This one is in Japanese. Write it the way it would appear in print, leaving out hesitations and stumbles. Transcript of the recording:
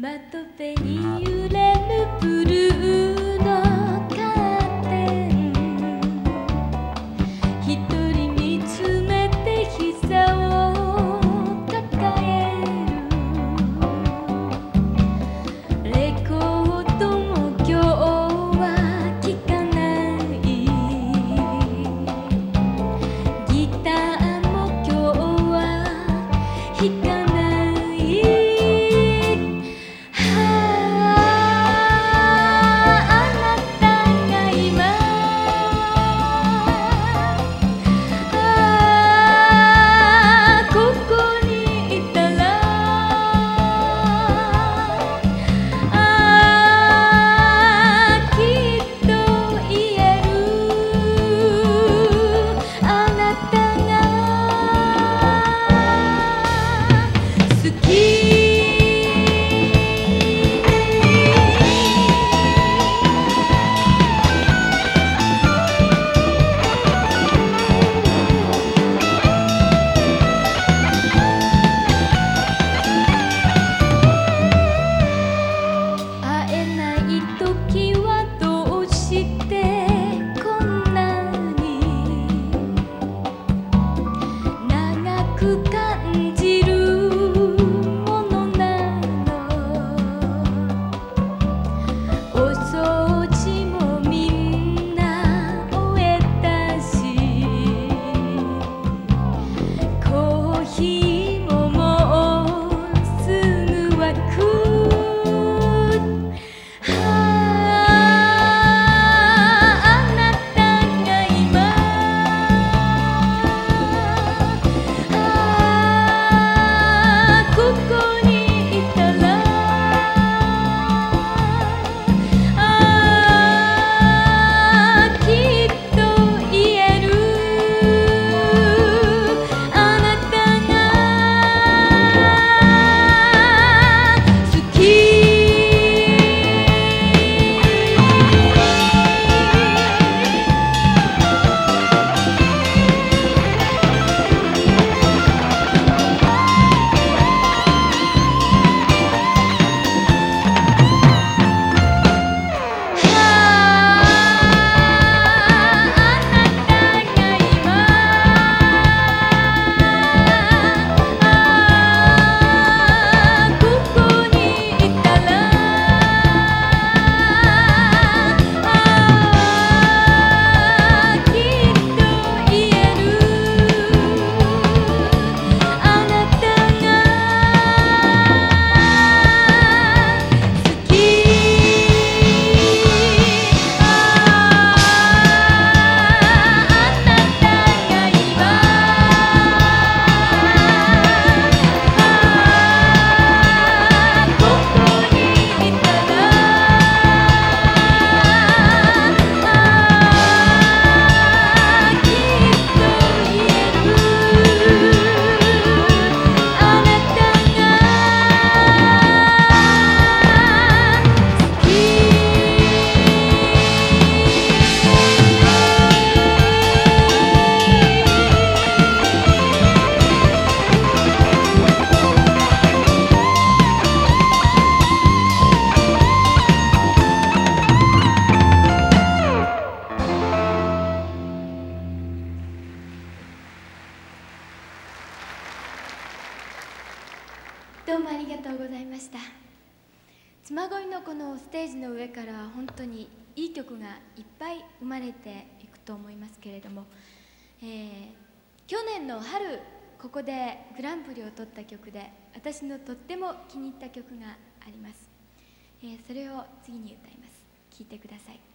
まとべに揺れるブルーのカーテン、一人見つめて膝を抱える。レコードも今日は聴かない、ギターも今日は弾かない。感じるものなの。お掃除もみんな終えたし、コーヒーももうすぐ沸く。 どうもありがとうございました。妻恋のこのステージの上から本当にいい曲がいっぱい生まれていくと思いますけれども、去年の春ここでグランプリを取った曲で私のとっても気に入った曲があります。それを次に歌います。聴いてください。